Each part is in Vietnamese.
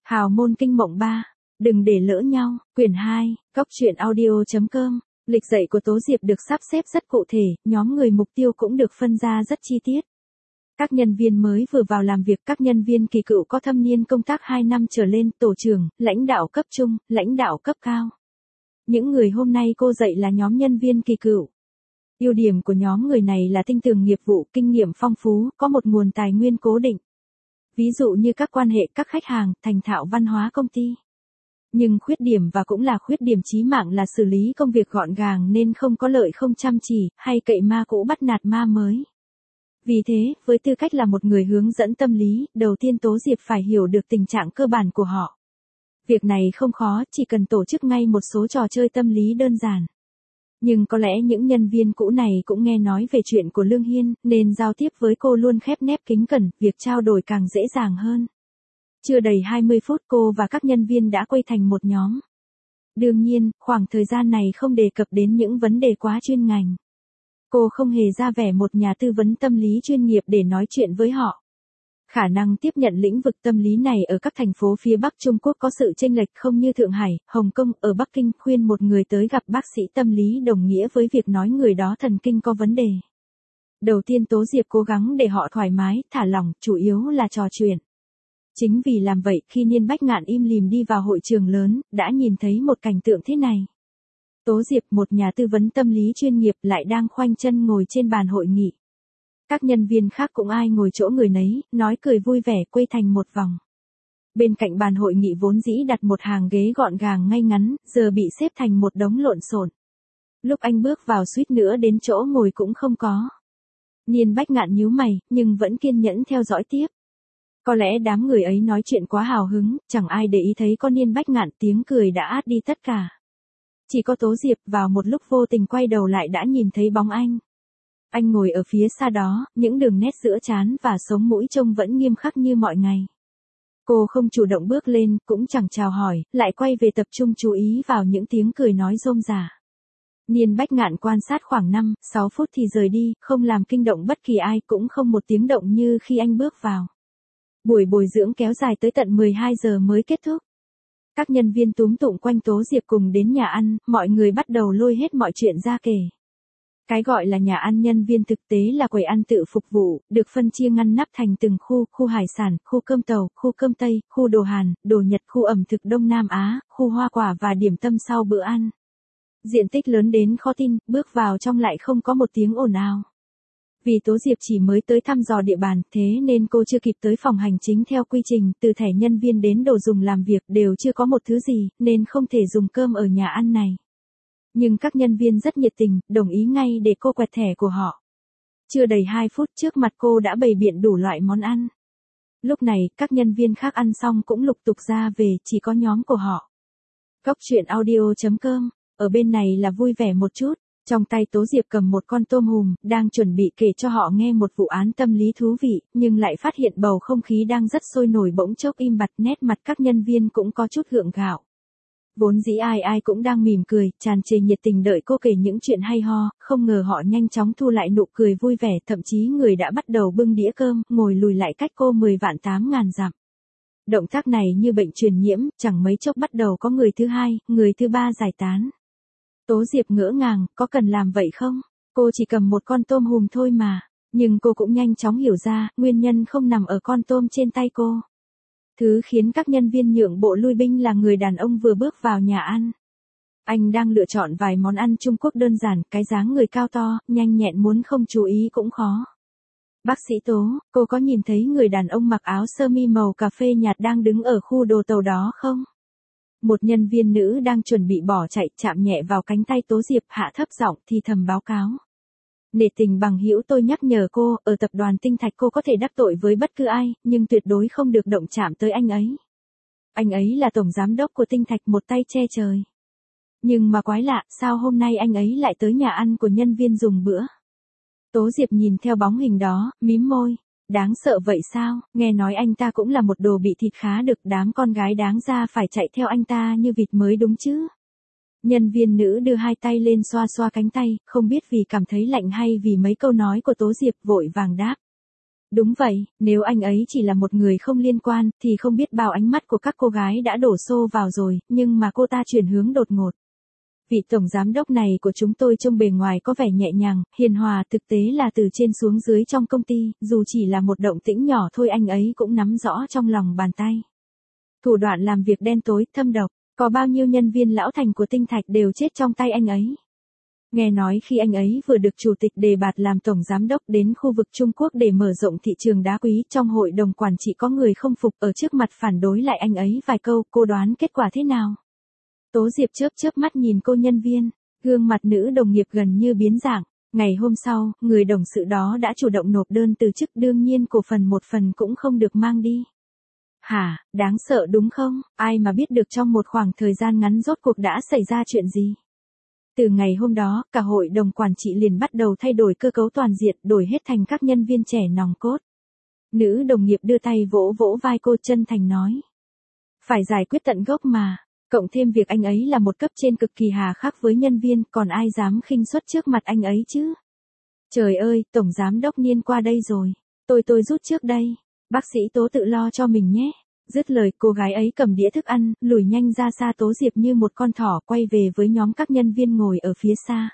Hào môn kinh mộng 3. Đừng để lỡ nhau. Quyển 2. Góc truyện audio.com. Lịch dạy của Tố Diệp được sắp xếp rất cụ thể, nhóm người mục tiêu cũng được phân ra rất chi tiết. Các nhân viên mới vừa vào làm việc, các nhân viên kỳ cựu có thâm niên công tác 2 năm trở lên, tổ trưởng, lãnh đạo cấp trung, lãnh đạo cấp cao. Những người hôm nay cô dạy là nhóm nhân viên kỳ cựu. Ưu điểm của nhóm người này là tinh tường nghiệp vụ, kinh nghiệm phong phú, có một nguồn tài nguyên cố định. Ví dụ như các quan hệ các khách hàng, thành thạo văn hóa công ty. Nhưng khuyết điểm và cũng là khuyết điểm chí mạng là xử lý công việc gọn gàng nên không có lợi không chăm chỉ, hay cậy ma cũ bắt nạt ma mới. Vì thế, với tư cách là một người hướng dẫn tâm lý, đầu tiên Tố Diệp phải hiểu được tình trạng cơ bản của họ. Việc này không khó, chỉ cần tổ chức ngay một số trò chơi tâm lý đơn giản. Nhưng có lẽ những nhân viên cũ này cũng nghe nói về chuyện của Lương Hiên, nên giao tiếp với cô luôn khép nép kính cẩn, việc trao đổi càng dễ dàng hơn. Chưa đầy 20 phút cô và các nhân viên đã quây thành một nhóm. Đương nhiên, khoảng thời gian này không đề cập đến những vấn đề quá chuyên ngành. Cô không hề ra vẻ một nhà tư vấn tâm lý chuyên nghiệp để nói chuyện với họ. Khả năng tiếp nhận lĩnh vực tâm lý này ở các thành phố phía Bắc Trung Quốc có sự chênh lệch không như Thượng Hải, Hồng Kông. Ở Bắc Kinh, khuyên một người tới gặp bác sĩ tâm lý đồng nghĩa với việc nói người đó thần kinh có vấn đề. Đầu tiên Tố Diệp cố gắng để họ thoải mái, thả lỏng, chủ yếu là trò chuyện. Chính vì làm vậy, khi Niên Bách Ngạn im lìm đi vào hội trường lớn, đã nhìn thấy một cảnh tượng thế này. Tố Diệp, một nhà tư vấn tâm lý chuyên nghiệp, lại đang khoanh chân ngồi trên bàn hội nghị. Các nhân viên khác cũng ai ngồi chỗ người nấy, nói cười vui vẻ, quây thành một vòng. Bên cạnh bàn hội nghị vốn dĩ đặt một hàng ghế gọn gàng ngay ngắn, giờ bị xếp thành một đống lộn xộn. Lúc anh bước vào suýt nữa đến chỗ ngồi cũng không có. Niên Bách Ngạn nhíu mày, nhưng vẫn kiên nhẫn theo dõi tiếp. Có lẽ đám người ấy nói chuyện quá hào hứng, chẳng ai để ý thấy con Niên Bách Ngạn, tiếng cười đã át đi tất cả. Chỉ có Tố Diệp vào một lúc vô tình quay đầu lại đã nhìn thấy bóng anh. Anh ngồi ở phía xa đó, những đường nét giữa trán và sống mũi trông vẫn nghiêm khắc như mọi ngày. Cô không chủ động bước lên, cũng chẳng chào hỏi, lại quay về tập trung chú ý vào những tiếng cười nói rôm rả. Niên Bách Ngạn quan sát khoảng 5-6 phút thì rời đi, không làm kinh động bất kỳ ai, cũng không một tiếng động như khi anh bước vào. Buổi bồi dưỡng kéo dài tới tận 12 giờ mới kết thúc. Các nhân viên túm tụm quanh Tố Diệp cùng đến nhà ăn, mọi người bắt đầu lôi hết mọi chuyện ra kể. Cái gọi là nhà ăn nhân viên thực tế là quầy ăn tự phục vụ, được phân chia ngăn nắp thành từng khu hải sản, khu cơm tàu, khu cơm Tây, khu đồ Hàn, đồ Nhật, khu ẩm thực Đông Nam Á, khu hoa quả và điểm tâm sau bữa ăn. Diện tích lớn đến khó tin, bước vào trong lại không có một tiếng ồn ào. Vì Tố Diệp chỉ mới tới thăm dò địa bàn, thế nên cô chưa kịp tới phòng hành chính theo quy trình, từ thẻ nhân viên đến đồ dùng làm việc đều chưa có một thứ gì, nên không thể dùng cơm ở nhà ăn này. Nhưng các nhân viên rất nhiệt tình, đồng ý ngay để cô quẹt thẻ của họ. Chưa đầy 2 phút trước mặt cô đã bày biện đủ loại món ăn. Lúc này, các nhân viên khác ăn xong cũng lục tục ra về, chỉ có nhóm của họ. Góc truyện audio.com, ở bên này là vui vẻ một chút. Trong tay Tố Diệp cầm một con tôm hùm, đang chuẩn bị kể cho họ nghe một vụ án tâm lý thú vị, nhưng lại phát hiện bầu không khí đang rất sôi nổi bỗng chốc im bặt, nét mặt các nhân viên cũng có chút gượng gạo. Vốn dĩ ai cũng đang mỉm cười, tràn trề nhiệt tình đợi cô kể những chuyện hay ho, không ngờ họ nhanh chóng thu lại nụ cười vui vẻ, thậm chí người đã bắt đầu bưng đĩa cơm, ngồi lùi lại cách cô 10.800.000 dặm. Động tác này như bệnh truyền nhiễm, chẳng mấy chốc bắt đầu có người thứ hai, người thứ ba giải tán. Tố Diệp ngỡ ngàng, có cần làm vậy không? Cô chỉ cầm một con tôm hùm thôi mà. Nhưng cô cũng nhanh chóng hiểu ra, nguyên nhân không nằm ở con tôm trên tay cô. Thứ khiến các nhân viên nhượng bộ lui binh là người đàn ông vừa bước vào nhà ăn. Anh đang lựa chọn vài món ăn Trung Quốc đơn giản, cái dáng người cao to, nhanh nhẹn muốn không chú ý cũng khó. Bác sĩ Tố, cô có nhìn thấy người đàn ông mặc áo sơ mi màu cà phê nhạt đang đứng ở khu đồ tàu đó không? Một nhân viên nữ đang chuẩn bị bỏ chạy, chạm nhẹ vào cánh tay Tố Diệp, hạ thấp giọng thì thầm báo cáo. Nể tình bằng hữu tôi nhắc nhở cô, ở tập đoàn Tinh Thạch cô có thể đắc tội với bất cứ ai, nhưng tuyệt đối không được động chạm tới anh ấy. Anh ấy là tổng giám đốc của Tinh Thạch, một tay che trời. Nhưng mà quái lạ, sao hôm nay anh ấy lại tới nhà ăn của nhân viên dùng bữa? Tố Diệp nhìn theo bóng hình đó, mím môi. Đáng sợ vậy sao, nghe nói anh ta cũng là một đồ bị thịt khá được, đám con gái đáng ra phải chạy theo anh ta như vịt mới đúng chứ. Nhân viên nữ đưa hai tay lên xoa xoa cánh tay, không biết vì cảm thấy lạnh hay vì mấy câu nói của Tố Diệp, vội vàng đáp. Đúng vậy, nếu anh ấy chỉ là một người không liên quan, thì không biết bao ánh mắt của các cô gái đã đổ xô vào rồi, nhưng mà cô ta chuyển hướng đột ngột. Vị tổng giám đốc này của chúng tôi trông bề ngoài có vẻ nhẹ nhàng, hiền hòa, thực tế là từ trên xuống dưới trong công ty, dù chỉ là một động tĩnh nhỏ thôi anh ấy cũng nắm rõ trong lòng bàn tay. Thủ đoạn làm việc đen tối, thâm độc, có bao nhiêu nhân viên lão thành của Tinh Thạch đều chết trong tay anh ấy. Nghe nói khi anh ấy vừa được chủ tịch đề bạt làm tổng giám đốc đến khu vực Trung Quốc để mở rộng thị trường đá quý, trong hội đồng quản trị có người không phục ở trước mặt phản đối lại anh ấy vài câu, cô đoán kết quả thế nào? Tố Diệp chớp chớp mắt nhìn cô nhân viên, gương mặt nữ đồng nghiệp gần như biến dạng. Ngày hôm sau, người đồng sự đó đã chủ động nộp đơn từ chức, đương nhiên cổ phần một phần cũng không được mang đi. Hả, đáng sợ đúng không? Ai mà biết được trong một khoảng thời gian ngắn rốt cuộc đã xảy ra chuyện gì? Từ ngày hôm đó, cả hội đồng quản trị liền bắt đầu thay đổi cơ cấu toàn diện, đổi hết thành các nhân viên trẻ nòng cốt. Nữ đồng nghiệp đưa tay vỗ vỗ vai cô, chân thành nói. Phải giải quyết tận gốc mà. Cộng thêm việc anh ấy là một cấp trên cực kỳ hà khắc với nhân viên, còn ai dám khinh suất trước mặt anh ấy chứ? Trời ơi, tổng giám đốc Niên qua đây rồi. Tôi rút trước đây. Bác sĩ Tố tự lo cho mình nhé. Dứt lời, cô gái ấy cầm đĩa thức ăn, lùi nhanh ra xa. Tố Diệp như một con thỏ quay về với nhóm các nhân viên ngồi ở phía xa.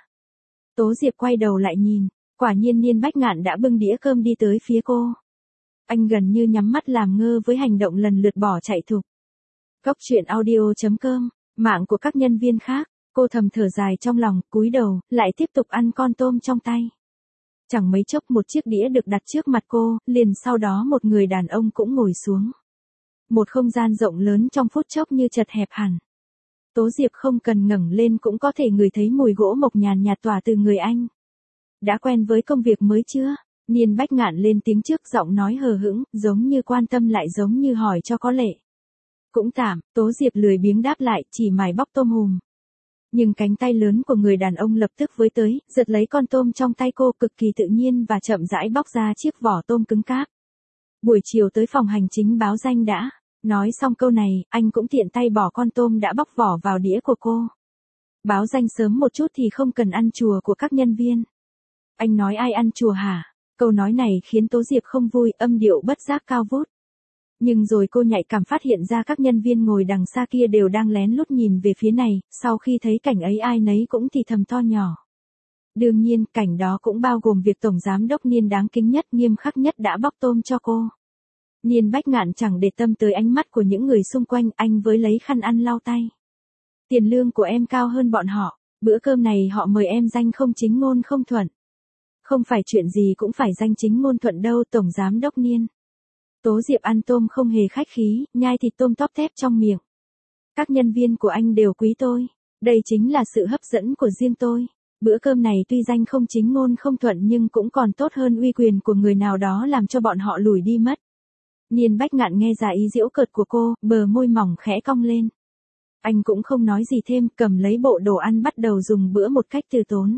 Tố Diệp quay đầu lại nhìn, quả nhiên Niên Bách Ngạn đã bưng đĩa cơm đi tới phía cô. Anh gần như nhắm mắt làm ngơ với hành động lần lượt bỏ chạy thục. Cốc truyện audio.com, mạng của các nhân viên khác, cô thầm thở dài trong lòng, cúi đầu, lại tiếp tục ăn con tôm trong tay. Chẳng mấy chốc một chiếc đĩa được đặt trước mặt cô, liền sau đó một người đàn ông cũng ngồi xuống. Một không gian rộng lớn trong phút chốc như chật hẹp hẳn. Tố Diệp không cần ngẩng lên cũng có thể ngửi thấy mùi gỗ mộc nhàn nhạt tỏa từ người anh. Đã quen với công việc mới chưa? Niên Bách Ngạn lên tiếng trước, giọng nói hờ hững, giống như quan tâm lại giống như hỏi cho có lệ. Cũng tạm, Tố Diệp lười biếng đáp lại, chỉ mài bóc tôm hùm. Nhưng cánh tay lớn của người đàn ông lập tức với tới, giật lấy con tôm trong tay cô cực kỳ tự nhiên và chậm rãi bóc ra chiếc vỏ tôm cứng cáp. Buổi chiều tới phòng hành chính báo danh đã. Nói xong câu này, anh cũng tiện tay bỏ con tôm đã bóc vỏ vào đĩa của cô. Báo danh sớm một chút thì không cần ăn chùa của các nhân viên. Anh nói ai ăn chùa hả? Câu nói này khiến Tố Diệp không vui, âm điệu bất giác cao vút. Nhưng rồi cô nhạy cảm phát hiện ra các nhân viên ngồi đằng xa kia đều đang lén lút nhìn về phía này, sau khi thấy cảnh ấy ai nấy cũng thì thầm to nhỏ. Đương nhiên, cảnh đó cũng bao gồm việc tổng giám đốc Niên đáng kính nhất, nghiêm khắc nhất đã bóc tôm cho cô. Niên Bách Ngạn chẳng để tâm tới ánh mắt của những người xung quanh, anh với lấy khăn ăn lau tay. Tiền lương của em cao hơn bọn họ, bữa cơm này họ mời em danh không chính ngôn không thuận. Không phải chuyện gì cũng phải danh chính ngôn thuận đâu tổng giám đốc Niên. Tố Diệp ăn tôm không hề khách khí, nhai thịt tôm tóp tép trong miệng. Các nhân viên của anh đều quý tôi, đây chính là sự hấp dẫn của riêng tôi. Bữa cơm này tuy danh không chính ngôn không thuận nhưng cũng còn tốt hơn uy quyền của người nào đó làm cho bọn họ lùi đi mất. Niên Bách Ngạn nghe ra ý giễu cợt của cô, bờ môi mỏng khẽ cong lên. Anh cũng không nói gì thêm, cầm lấy bộ đồ ăn bắt đầu dùng bữa một cách từ tốn.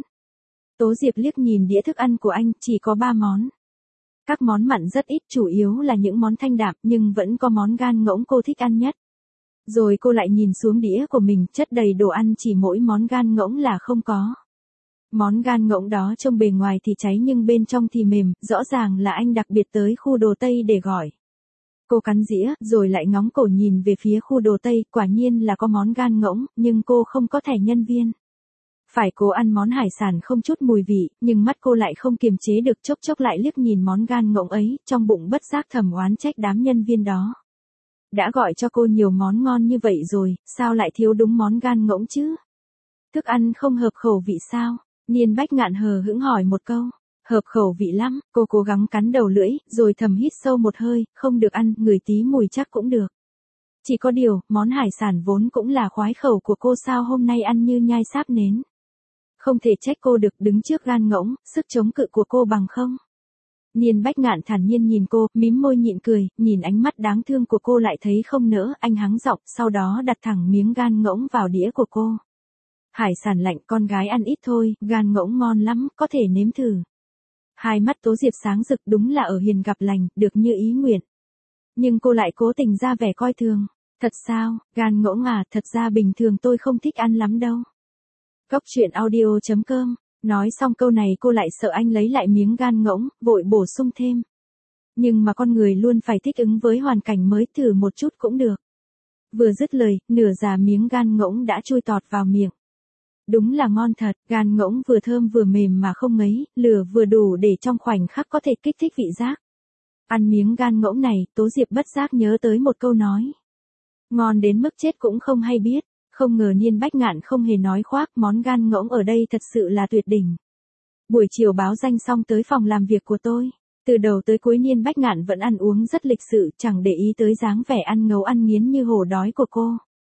Tố Diệp liếc nhìn đĩa thức ăn của anh, chỉ có 3 món. Các món mặn rất ít, chủ yếu là những món thanh đạm, nhưng vẫn có món gan ngỗng cô thích ăn nhất. Rồi cô lại nhìn xuống đĩa của mình, chất đầy đồ ăn, chỉ mỗi món gan ngỗng là không có. Món gan ngỗng đó trông bề ngoài thì cháy nhưng bên trong thì mềm, rõ ràng là anh đặc biệt tới khu đồ Tây để gọi. Cô cắn dĩa, rồi lại ngóng cổ nhìn về phía khu đồ Tây, quả nhiên là có món gan ngỗng, nhưng cô không có thẻ nhân viên. Phải cố ăn món hải sản không chút mùi vị, nhưng mắt cô lại không kiềm chế được, chốc chốc lại liếc nhìn món gan ngỗng ấy, trong bụng bất giác thầm oán trách đám nhân viên đó. Đã gọi cho cô nhiều món ngon như vậy rồi, sao lại thiếu đúng món gan ngỗng chứ? Thức ăn không hợp khẩu vị sao? Niên Bách Ngạn hờ hững hỏi một câu. Hợp khẩu vị lắm, cô cố gắng cắn đầu lưỡi, rồi thầm hít sâu một hơi, không được ăn, ngửi tí mùi chắc cũng được. Chỉ có điều, món hải sản vốn cũng là khoái khẩu của cô, sao hôm nay ăn như nhai sáp nến. Không thể trách cô được, đứng trước gan ngỗng, sức chống cự của cô bằng không. Niên Bách Ngạn thản nhiên nhìn cô, mím môi nhịn cười, nhìn ánh mắt đáng thương của cô lại thấy không nỡ, anh hắng giọng, sau đó đặt thẳng miếng gan ngỗng vào đĩa của cô. Hải sản lạnh, con gái ăn ít thôi, gan ngỗng ngon lắm, có thể nếm thử. Hai mắt Tố Diệp sáng rực, đúng là ở hiền gặp lành, được như ý nguyện. Nhưng cô lại cố tình ra vẻ coi thường. Thật sao, gan ngỗng à, thật ra bình thường tôi không thích ăn lắm đâu. Cốc truyện audio.com, nói xong câu này cô lại sợ anh lấy lại miếng gan ngỗng, vội bổ sung thêm. Nhưng mà con người luôn phải thích ứng với hoàn cảnh mới, thử một chút cũng được. Vừa dứt lời, nửa già miếng gan ngỗng đã chui tọt vào miệng. Đúng là ngon thật, gan ngỗng vừa thơm vừa mềm mà không ngấy, lửa vừa đủ để trong khoảnh khắc có thể kích thích vị giác. Ăn miếng gan ngỗng này, Tố Diệp bất giác nhớ tới một câu nói. Ngon đến mức chết cũng không hay biết, không ngờ Niên Bách Ngạn không hề nói khoác, món gan ngỗng ở đây thật sự là tuyệt đỉnh. Buổi chiều báo danh xong tới phòng làm việc của tôi. Từ đầu tới cuối Niên Bách Ngạn vẫn ăn uống rất lịch sự, chẳng để ý tới dáng vẻ ăn ngấu ăn nghiến như hổ đói của cô.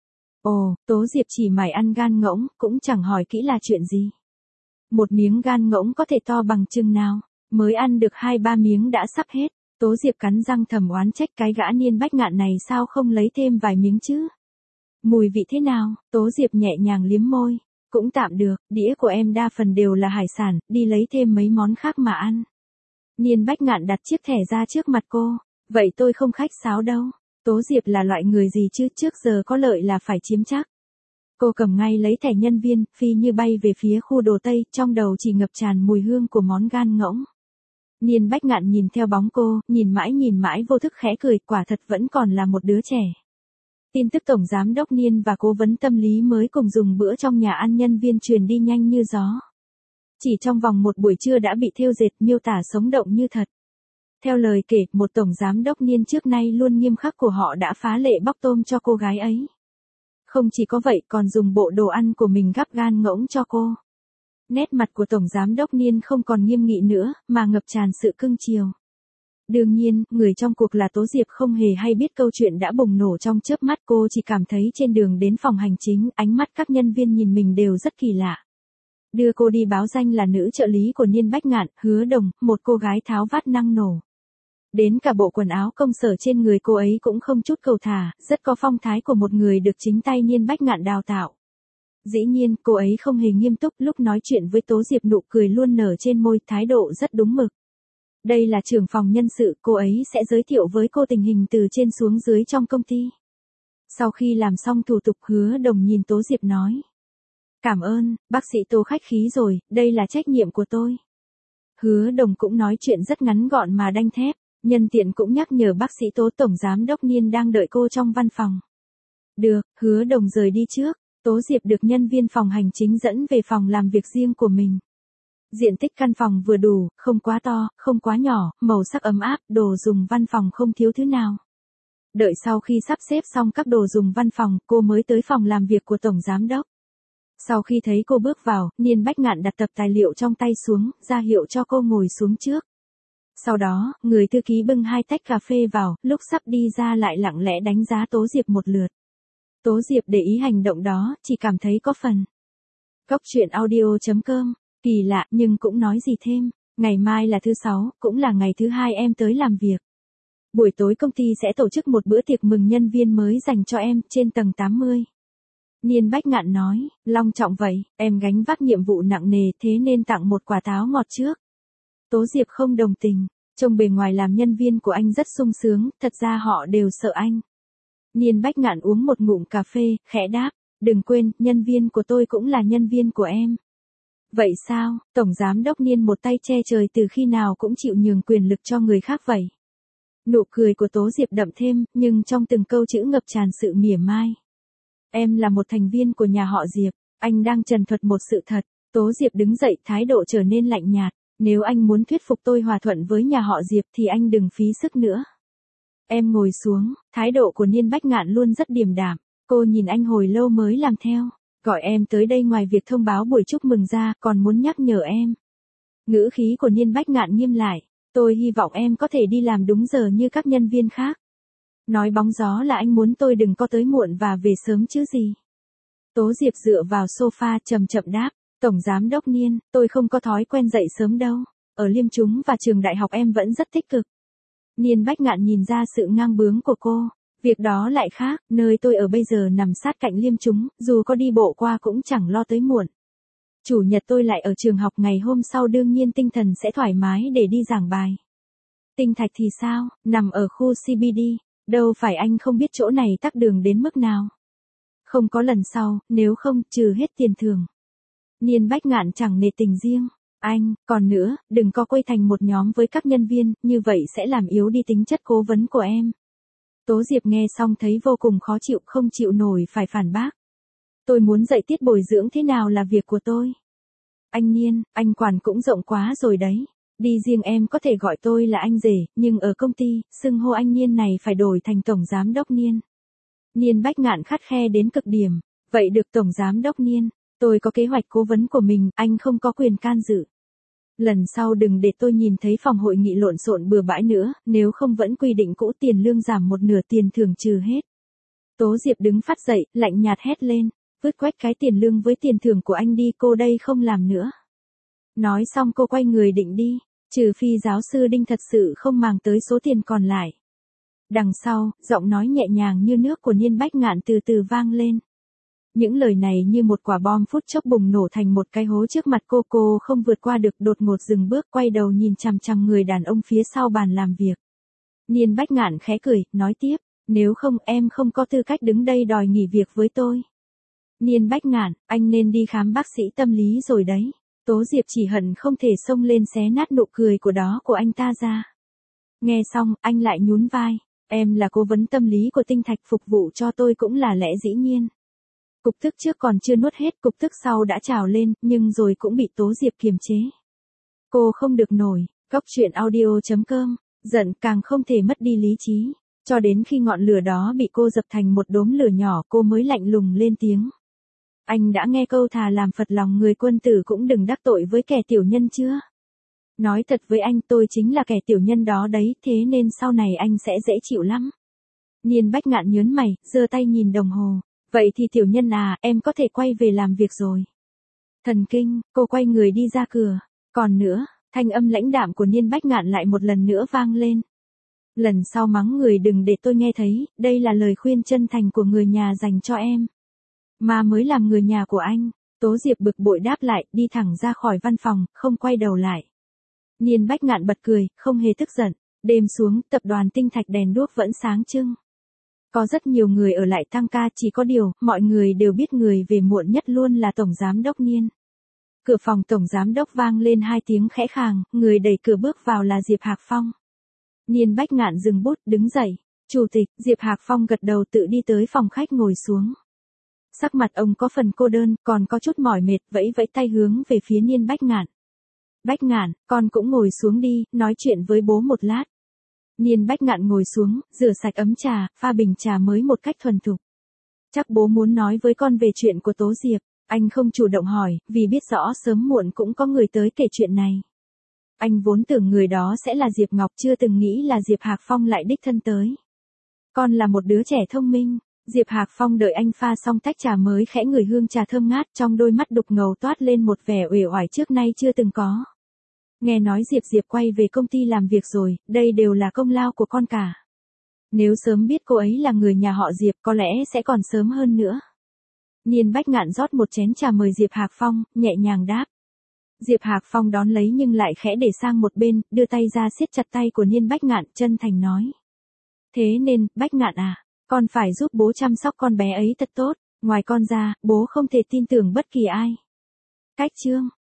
Ồ, Tố Diệp chỉ mải ăn gan ngỗng, cũng chẳng hỏi kỹ là chuyện gì. Một miếng gan ngỗng có thể to bằng chừng nào, mới ăn được 2-3 miếng đã sắp hết. Tố Diệp cắn răng thầm oán trách cái gã Niên Bách Ngạn này sao không lấy thêm vài miếng chứ. Mùi vị thế nào, Tố Diệp nhẹ nhàng liếm môi. Cũng tạm được, đĩa của em đa phần đều là hải sản, đi lấy thêm mấy món khác mà ăn. Niên Bách Ngạn đặt chiếc thẻ ra trước mặt cô. Vậy tôi không khách sáo đâu. Tố Diệp là loại người gì chứ, trước giờ có lợi là phải chiếm chắc. Cô cầm ngay lấy thẻ nhân viên, phi như bay về phía khu đồ Tây, trong đầu chỉ ngập tràn mùi hương của món gan ngỗng. Niên Bách Ngạn nhìn theo bóng cô, nhìn mãi vô thức khẽ cười, quả thật vẫn còn là một đứa trẻ. Tin tức Tổng Giám đốc Niên và Cố vấn tâm lý mới cùng dùng bữa trong nhà ăn nhân viên truyền đi nhanh như gió. Chỉ trong vòng một buổi trưa đã bị thêu dệt, miêu tả sống động như thật. Theo lời kể, một Tổng Giám đốc Niên trước nay luôn nghiêm khắc của họ đã phá lệ bóc tôm cho cô gái ấy. Không chỉ có vậy, còn dùng bộ đồ ăn của mình gắp gan ngỗng cho cô. Nét mặt của Tổng Giám đốc Niên không còn nghiêm nghị nữa, mà ngập tràn sự cưng chiều. Đương nhiên, người trong cuộc là Tố Diệp không hề hay biết câu chuyện đã bùng nổ trong chớp mắt, cô chỉ cảm thấy trên đường đến phòng hành chính, ánh mắt các nhân viên nhìn mình đều rất kỳ lạ. Đưa cô đi báo danh là nữ trợ lý của Niên Bách Ngạn, Hứa Đồng, một cô gái tháo vát năng nổ. Đến cả bộ quần áo công sở trên người cô ấy cũng không chút cầu thả, rất có phong thái của một người được chính tay Niên Bách Ngạn đào tạo. Dĩ nhiên, cô ấy không hề nghiêm túc, lúc nói chuyện với Tố Diệp nụ cười luôn nở trên môi, thái độ rất đúng mực. Đây là trưởng phòng nhân sự, cô ấy sẽ giới thiệu với cô tình hình từ trên xuống dưới trong công ty. Sau khi làm xong thủ tục, Hứa Đồng nhìn Tố Diệp nói. Cảm ơn, bác sĩ Tố khách khí rồi, đây là trách nhiệm của tôi. Hứa Đồng cũng nói chuyện rất ngắn gọn mà đanh thép, nhân tiện cũng nhắc nhở bác sĩ Tố Tổng Giám đốc Niên đang đợi cô trong văn phòng. Được, Hứa Đồng rời đi trước, Tố Diệp được nhân viên phòng hành chính dẫn về phòng làm việc riêng của mình. Diện tích căn phòng vừa đủ, không quá to, không quá nhỏ, màu sắc ấm áp, đồ dùng văn phòng không thiếu thứ nào. Đợi sau khi sắp xếp xong các đồ dùng văn phòng, cô mới tới phòng làm việc của Tổng Giám đốc. Sau khi thấy cô bước vào, Niên Bách Ngạn đặt tập tài liệu trong tay xuống, ra hiệu cho cô ngồi xuống trước. Sau đó, người thư ký bưng 2 tách cà phê vào, lúc sắp đi ra lại lặng lẽ đánh giá Tố Diệp một lượt. Tố Diệp để ý hành động đó, chỉ cảm thấy có phần. Cốc truyện audio.com, kỳ lạ nhưng cũng nói gì thêm, ngày mai là thứ 6, cũng là ngày thứ 2 em tới làm việc. Buổi tối công ty sẽ tổ chức một bữa tiệc mừng nhân viên mới dành cho em, trên tầng 80. Niên Bách Ngạn nói, long trọng vậy, em gánh vác nhiệm vụ nặng nề thế nên tặng một quả táo ngọt trước. Tố Diệp không đồng tình, trông bề ngoài làm nhân viên của anh rất sung sướng, thật ra họ đều sợ anh. Niên Bách Ngạn uống một ngụm cà phê, khẽ đáp, đừng quên, nhân viên của tôi cũng là nhân viên của em. Vậy sao, Tổng Giám đốc Niên một tay che trời từ khi nào cũng chịu nhường quyền lực cho người khác vậy. Nụ cười của Tố Diệp đậm thêm, nhưng trong từng câu chữ ngập tràn sự mỉa mai. Em là một thành viên của nhà họ Diệp, anh đang trần thuật một sự thật. Tố Diệp đứng dậy, thái độ trở nên lạnh nhạt. Nếu anh muốn thuyết phục tôi hòa thuận với nhà họ Diệp thì anh đừng phí sức nữa. Em ngồi xuống, thái độ của Niên Bách Ngạn luôn rất điềm đạm. Cô nhìn anh hồi lâu mới làm theo. Gọi em tới đây ngoài việc thông báo buổi chúc mừng ra, còn muốn nhắc nhở em. Ngữ khí của Niên Bách Ngạn nghiêm lại. Tôi hy vọng em có thể đi làm đúng giờ như các nhân viên khác. Nói bóng gió là anh muốn tôi đừng có tới muộn và về sớm chứ gì. Tố Diệp dựa vào sofa chậm chậm đáp. Tổng Giám đốc Niên, tôi không có thói quen dậy sớm đâu. Ở Liêm Chúng và trường đại học em vẫn rất tích cực. Niên Bách Ngạn nhìn ra sự ngang bướng của cô. Việc đó lại khác, nơi tôi ở bây giờ nằm sát cạnh Liêm Chúng, dù có đi bộ qua cũng chẳng lo tới muộn. Chủ nhật tôi lại ở trường học, ngày hôm sau đương nhiên tinh thần sẽ thoải mái để đi giảng bài. Tinh Thạch thì sao, nằm ở khu CBD, đâu phải anh không biết chỗ này tắc đường đến mức nào. Không có lần sau, nếu không, trừ hết tiền thưởng. Niên Bách Ngạn chẳng nể tình riêng. Còn nữa, đừng có quây thành một nhóm với các nhân viên, như vậy sẽ làm yếu đi tính chất cố vấn của em. Tố Diệp nghe xong thấy vô cùng khó chịu, không chịu nổi phải phản bác. Tôi muốn dạy tiết bồi dưỡng thế nào là việc của tôi. Anh Niên, anh quản cũng rộng quá rồi đấy. Đi riêng em có thể gọi tôi là anh rể, nhưng ở công ty, xưng hô anh Niên này phải đổi thành Tổng Giám đốc Niên. Niên Bách Ngạn khắt khe đến cực điểm. Vậy được Tổng Giám đốc Niên, tôi có kế hoạch cố vấn của mình, anh không có quyền can dự. Lần sau đừng để tôi nhìn thấy phòng hội nghị lộn xộn bừa bãi nữa, nếu không vẫn quy định cũ, tiền lương giảm một nửa, tiền thưởng trừ hết. Tố Diệp đứng phát dậy, lạnh nhạt hét lên, vứt quách cái tiền lương với tiền thưởng của anh đi, cô đây không làm nữa. Nói xong cô quay người định đi, trừ phi giáo sư Đinh thật sự không màng tới số tiền còn lại. Đằng sau, giọng nói nhẹ nhàng như nước của Niên Bách Ngạn từ từ vang lên. Những lời này như một quả bom phút chốc bùng nổ thành một cái hố trước mặt cô không vượt qua được, đột ngột dừng bước, quay đầu nhìn chằm chằm người đàn ông phía sau bàn làm việc. Niên Bách Ngạn khẽ cười, nói tiếp, nếu không em không có tư cách đứng đây đòi nghỉ việc với tôi. Niên Bách Ngạn, anh nên đi khám bác sĩ tâm lý rồi đấy. Tố Diệp chỉ hận không thể xông lên xé nát nụ cười của anh ta ra. Nghe xong, anh lại nhún vai, em là cố vấn tâm lý của Tinh Thạch, phục vụ cho tôi cũng là lẽ dĩ nhiên. Cục tức trước còn chưa nuốt hết, cục tức sau đã trào lên, nhưng rồi cũng bị Tố Diệp kiềm chế. Cô không được nổi, Cốc.truyện.audio.com, giận càng không thể mất đi lý trí. Cho đến khi ngọn lửa đó bị cô dập thành một đốm lửa nhỏ, cô mới lạnh lùng lên tiếng. Anh đã nghe câu thà làm phật lòng người, quân tử cũng đừng đắc tội với kẻ tiểu nhân chưa? Nói thật với anh, tôi chính là kẻ tiểu nhân đó đấy, thế nên sau này anh sẽ dễ chịu lắm. Niên Bách Ngạn nhớn mày, giơ tay nhìn đồng hồ. Vậy thì tiểu nhân à, em có thể quay về làm việc rồi. Thần kinh, cô quay người đi ra cửa. Còn nữa, thanh âm lãnh đạm của Niên Bách Ngạn lại một lần nữa vang lên. Lần sau mắng người đừng để tôi nghe thấy, đây là lời khuyên chân thành của người nhà dành cho em. Mà mới làm người nhà của anh. Tố Diệp bực bội đáp lại, đi thẳng ra khỏi văn phòng, không quay đầu lại. Niên Bách Ngạn bật cười, không hề tức giận. Đêm xuống, tập đoàn Tinh Thạch đèn đuốc vẫn sáng trưng. Có rất nhiều người ở lại tăng ca, chỉ có điều, mọi người đều biết người về muộn nhất luôn là Tổng Giám đốc Niên. Cửa phòng Tổng Giám đốc vang lên 2 tiếng khẽ khàng, người đẩy cửa bước vào là Diệp Hạc Phong. Niên Bách Ngạn dừng bút, đứng dậy. Chủ tịch, Diệp Hạc Phong gật đầu tự đi tới phòng khách ngồi xuống. Sắc mặt ông có phần cô đơn, còn có chút mỏi mệt, vẫy vẫy tay hướng về phía Niên Bách Ngạn. Bách Ngạn, con cũng ngồi xuống đi, nói chuyện với bố một lát. Niên Bách Ngạn ngồi xuống, rửa sạch ấm trà, pha bình trà mới một cách thuần thục. Chắc bố muốn nói với con về chuyện của Tố Diệp. Anh không chủ động hỏi, vì biết rõ sớm muộn cũng có người tới kể chuyện này. Anh vốn tưởng người đó sẽ là Diệp Ngọc, chưa từng nghĩ là Diệp Hạc Phong lại đích thân tới. Con là một đứa trẻ thông minh. Diệp Hạc Phong đợi anh pha xong tách trà mới khẽ ngửi hương trà thơm ngát, trong đôi mắt đục ngầu toát lên một vẻ uể oải trước nay chưa từng có. Nghe nói Diệp quay về công ty làm việc rồi, đây đều là công lao của con cả. Nếu sớm biết cô ấy là người nhà họ Diệp có lẽ sẽ còn sớm hơn nữa. Niên Bách Ngạn rót một chén trà mời Diệp Hạc Phong, nhẹ nhàng đáp. Diệp Hạc Phong đón lấy nhưng lại khẽ để sang một bên, đưa tay ra siết chặt tay của Niên Bách Ngạn, chân thành nói. Thế nên, Bách Ngạn à, con phải giúp bố chăm sóc con bé ấy thật tốt, ngoài con ra, bố không thể tin tưởng bất kỳ ai. Cách chương